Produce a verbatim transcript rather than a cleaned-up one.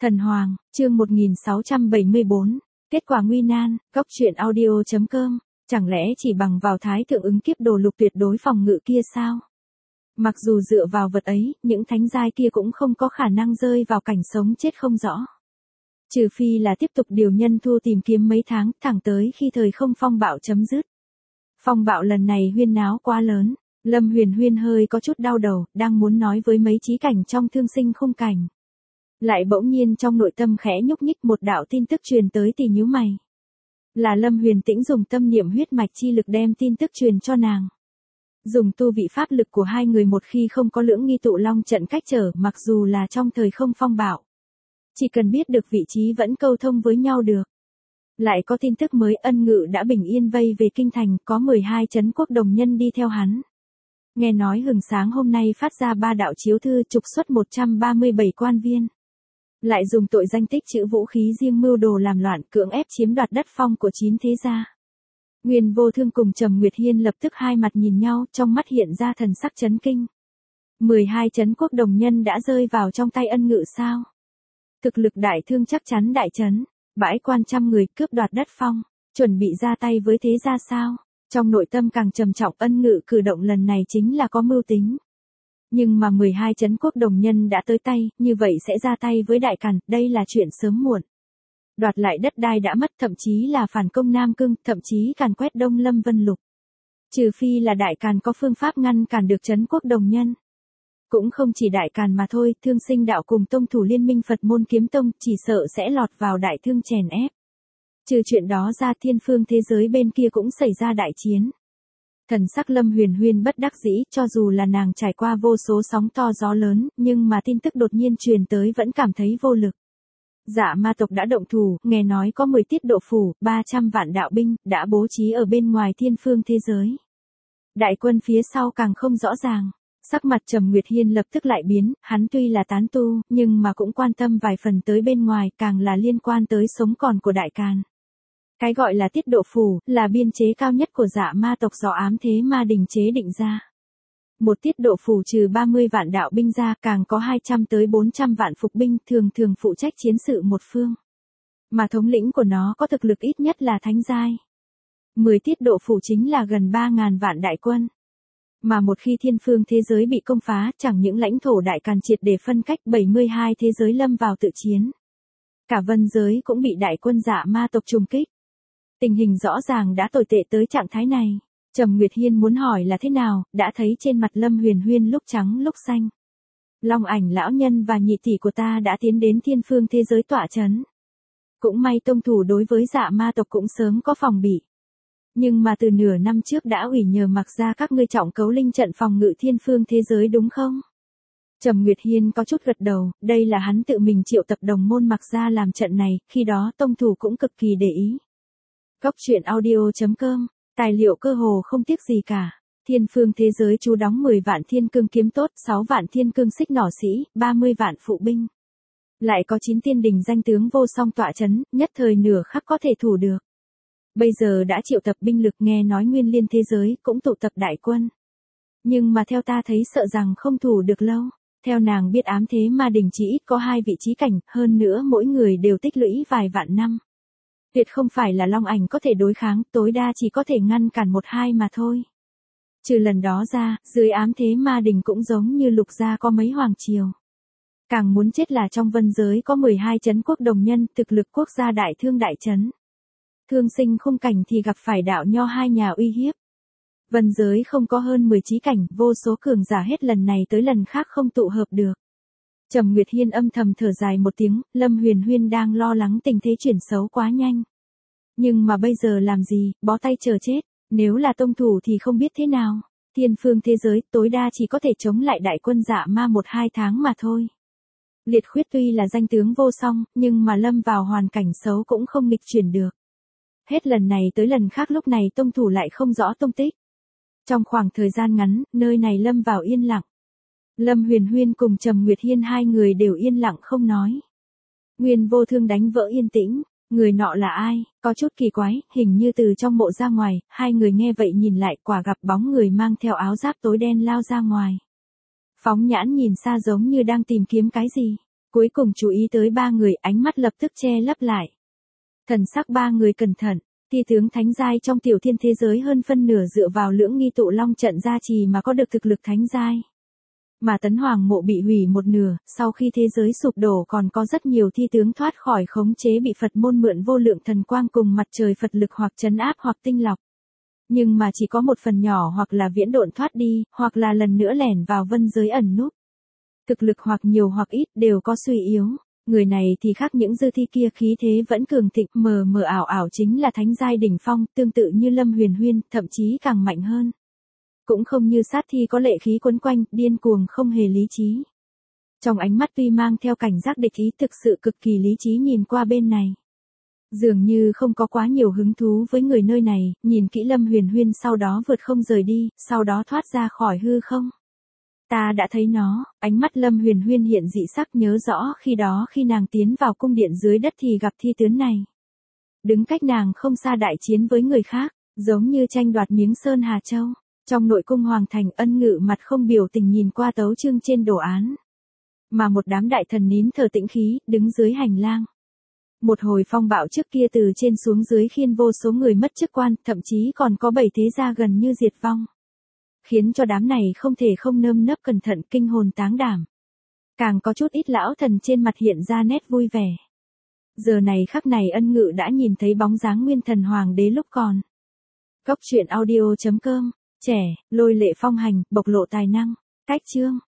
Thần Hoàng, chương một nghìn sáu trăm bảy mươi bốn, kết quả nguy nan, góc truyện audio.com, chẳng lẽ chỉ bằng vào thái thượng ứng kiếp đồ lục tuyệt đối phòng ngự kia sao? Mặc dù dựa vào vật ấy, những thánh giai kia cũng không có khả năng rơi vào cảnh sống chết không rõ. Trừ phi là tiếp tục điều nhân thu tìm kiếm mấy tháng, thẳng tới khi thời không phong bạo chấm dứt. Phong bạo lần này huyên náo quá lớn, Lâm Huyền Huyên hơi có chút đau đầu, đang muốn nói với mấy chí cảnh trong thương sinh khung cảnh. Lại bỗng nhiên trong nội tâm khẽ nhúc nhích một đạo tin tức truyền tới thì nhíu mày. Là Lâm Huyền Tĩnh dùng tâm niệm huyết mạch chi lực đem tin tức truyền cho nàng. Dùng tu vị pháp lực của hai người một khi không có lưỡng nghi tụ long trận cách trở, mặc dù là trong thời không phong bạo. Chỉ cần biết được vị trí vẫn câu thông với nhau được. Lại có tin tức mới, Ân Ngự đã bình yên vây về kinh thành, có mười hai trấn quốc đồng nhân đi theo hắn. Nghe nói hừng sáng hôm nay phát ra ba đạo chiếu thư trục xuất một trăm ba mươi bảy quan viên. Lại dùng tội danh tích trữ vũ khí riêng mưu đồ làm loạn, cưỡng ép chiếm đoạt đất phong của chín thế gia. Nguyên Vô Thương cùng Trầm Nguyệt Hiên lập tức hai mặt nhìn nhau, trong mắt hiện ra thần sắc chấn kinh. mười hai trấn quốc đồng nhân đã rơi vào trong tay Ân Ngự sao? Thực lực đại thương chắc chắn đại trấn, bãi quan trăm người cướp đoạt đất phong, chuẩn bị ra tay với thế gia sao? Trong nội tâm càng trầm trọng, Ân Ngự cử động lần này chính là có mưu tính. Nhưng mà mười hai trấn quốc đồng nhân đã tới tay, như vậy sẽ ra tay với Đại Càn, đây là chuyện sớm muộn. Đoạt lại đất đai đã mất, thậm chí là phản công Nam Cương, thậm chí càn quét Đông Lâm Vân Lục. Trừ phi là Đại Càn có phương pháp ngăn cản được trấn quốc đồng nhân. Cũng không chỉ Đại Càn mà thôi, Thương Sinh Đạo cùng tông thủ liên minh Phật môn Kiếm Tông chỉ sợ sẽ lọt vào đại thương chèn ép. Trừ chuyện đó ra, thiên phương thế giới bên kia cũng xảy ra đại chiến. Thần sắc Lâm Huyền Huyên bất đắc dĩ, cho dù là nàng trải qua vô số sóng to gió lớn, nhưng mà tin tức đột nhiên truyền tới vẫn cảm thấy vô lực. Dạ ma tộc đã động thủ, nghe nói có mười tiết độ phủ, ba trăm vạn đạo binh, đã bố trí ở bên ngoài thiên phương thế giới. Đại quân phía sau càng không rõ ràng. Sắc mặt Trầm Nguyệt Hiên lập tức lại biến, hắn tuy là tán tu, nhưng mà cũng quan tâm vài phần tới bên ngoài, càng là liên quan tới sống còn của Đại Càn. Cái gọi là tiết độ phủ, là biên chế cao nhất của dạ ma tộc do ám thế ma đình chế định ra. Một tiết độ phủ trừ ba mươi vạn đạo binh ra, càng có hai trăm tới bốn trăm vạn phục binh, thường thường phụ trách chiến sự một phương. Mà thống lĩnh của nó có thực lực ít nhất là thánh giai. mười tiết độ phủ chính là gần ba ngàn vạn đại quân. Mà một khi thiên phương thế giới bị công phá, chẳng những lãnh thổ Đại Càn triệt để phân cách, bảy mươi hai thế giới lâm vào tự chiến. Cả vân giới cũng bị đại quân dạ ma tộc trùng kích. Tình hình rõ ràng đã tồi tệ tới trạng thái này. Trầm Nguyệt Hiên muốn hỏi là thế nào, đã thấy trên mặt Lâm Huyền Huyên lúc trắng lúc xanh. Long Ảnh lão nhân và nhị tỷ của ta đã tiến đến thiên phương thế giới tọa trấn. Cũng may tông thủ đối với dạ ma tộc cũng sớm có phòng bị. Nhưng mà từ nửa năm trước đã ủy nhờ mặc ra các ngươi trọng cấu linh trận phòng ngự thiên phương thế giới đúng không? Trầm Nguyệt Hiên có chút gật đầu, đây là hắn tự mình triệu tập đồng môn mặc ra làm trận này, khi đó tông thủ cũng cực kỳ để ý. Góc truyện audio.com, tài liệu cơ hồ không tiếc gì cả. Thiên phương thế giới chú đóng mười vạn thiên cương kiếm tốt, sáu vạn thiên cương xích nỏ sĩ, ba mươi vạn phụ binh. Lại có chín tiên đình danh tướng vô song tọa chấn, nhất thời nửa khắc có thể thủ được. Bây giờ đã triệu tập binh lực, nghe nói nguyên liên thế giới cũng tụ tập đại quân. Nhưng mà theo ta thấy sợ rằng không thủ được lâu. Theo nàng biết ám thế ma đình chỉ ít có hai vị trí cảnh, hơn nữa mỗi người đều tích lũy vài vạn năm. Tuyệt không phải là Long Ảnh có thể đối kháng, tối đa chỉ có thể ngăn cản một hai mà thôi. Trừ lần đó ra, dưới ám thế ma đình cũng giống như Lục gia có mấy hoàng triều. Càng muốn chết là trong vân giới có mười hai trấn quốc đồng nhân, thực lực quốc gia đại thương đại trấn. Thương sinh khung cảnh thì gặp phải đạo nho hai nhà uy hiếp. Vân giới không có hơn mười chí cảnh, vô số cường giả hết lần này tới lần khác không tụ hợp được. Trầm Nguyệt Hiên âm thầm thở dài một tiếng, Lâm Huyền Huyên đang lo lắng tình thế chuyển xấu quá nhanh. Nhưng mà bây giờ làm gì, bó tay chờ chết, nếu là tông thủ thì không biết thế nào. Thiên phương thế giới tối đa chỉ có thể chống lại đại quân dạ ma một hai tháng mà thôi. Liệt Khuyết tuy là danh tướng vô song, nhưng mà lâm vào hoàn cảnh xấu cũng không nghịch chuyển được. Hết lần này tới lần khác lúc này tông thủ lại không rõ tung tích. Trong khoảng thời gian ngắn, nơi này lâm vào yên lặng. Lâm Huyền Huyên cùng Trầm Nguyệt Hiên hai người đều yên lặng không nói. Nguyên Vô Thương đánh vỡ yên tĩnh, người nọ là ai, có chút kỳ quái, hình như từ trong mộ ra ngoài, hai người nghe vậy nhìn lại, quả gặp bóng người mang theo áo giáp tối đen lao ra ngoài. Phóng nhãn nhìn xa giống như đang tìm kiếm cái gì. Cuối cùng chú ý tới ba người, ánh mắt lập tức che lấp lại. Thần sắc ba người cẩn thận, thi tướng thánh giai trong tiểu thiên thế giới hơn phân nửa dựa vào lưỡng nghi tụ long trận gia trì mà có được thực lực thánh giai. Mà tấn hoàng mộ bị hủy một nửa, sau khi thế giới sụp đổ còn có rất nhiều thi tướng thoát khỏi khống chế bị Phật môn mượn vô lượng thần quang cùng mặt trời Phật lực hoặc trấn áp hoặc tinh lọc. Nhưng mà chỉ có một phần nhỏ hoặc là viễn độn thoát đi, hoặc là lần nữa lẻn vào vân giới ẩn núp. Thực lực hoặc nhiều hoặc ít đều có suy yếu. Người này thì khác những dư thi kia khí thế vẫn cường thịnh, mờ mờ ảo ảo chính là thánh giai đỉnh phong, tương tự như Lâm Huyền Huyên, thậm chí càng mạnh hơn. Cũng không như sát thi có lệ khí quấn quanh, điên cuồng không hề lý trí. Trong ánh mắt tuy mang theo cảnh giác địch ý, thực sự cực kỳ lý trí nhìn qua bên này. Dường như không có quá nhiều hứng thú với người nơi này, nhìn kỹ Lâm Huyền Huyên sau đó vượt không rời đi, sau đó thoát ra khỏi hư không. Ta đã thấy nó, ánh mắt Lâm Huyền Huyên hiện dị sắc, nhớ rõ khi đó khi nàng tiến vào cung điện dưới đất thì gặp thi tướng này. Đứng cách nàng không xa đại chiến với người khác, giống như tranh đoạt miếng sơn Hà Châu. Trong nội cung hoàng thành, Ân Ngự mặt không biểu tình nhìn qua tấu chương trên đồ án. Mà một đám đại thần nín thở tĩnh khí, đứng dưới hành lang. Một hồi phong bạo trước kia từ trên xuống dưới khiến vô số người mất chức quan, thậm chí còn có bảy thế gia gần như diệt vong. Khiến cho đám này không thể không nơm nớp cẩn thận, kinh hồn táng đảm. Càng có chút ít lão thần trên mặt hiện ra nét vui vẻ. Giờ này khắc này Ân Ngự đã nhìn thấy bóng dáng nguyên thần hoàng đế lúc còn. Góc truyện audio chấm com, trẻ, lôi lệ phong hành, bộc lộ tài năng, cách chương.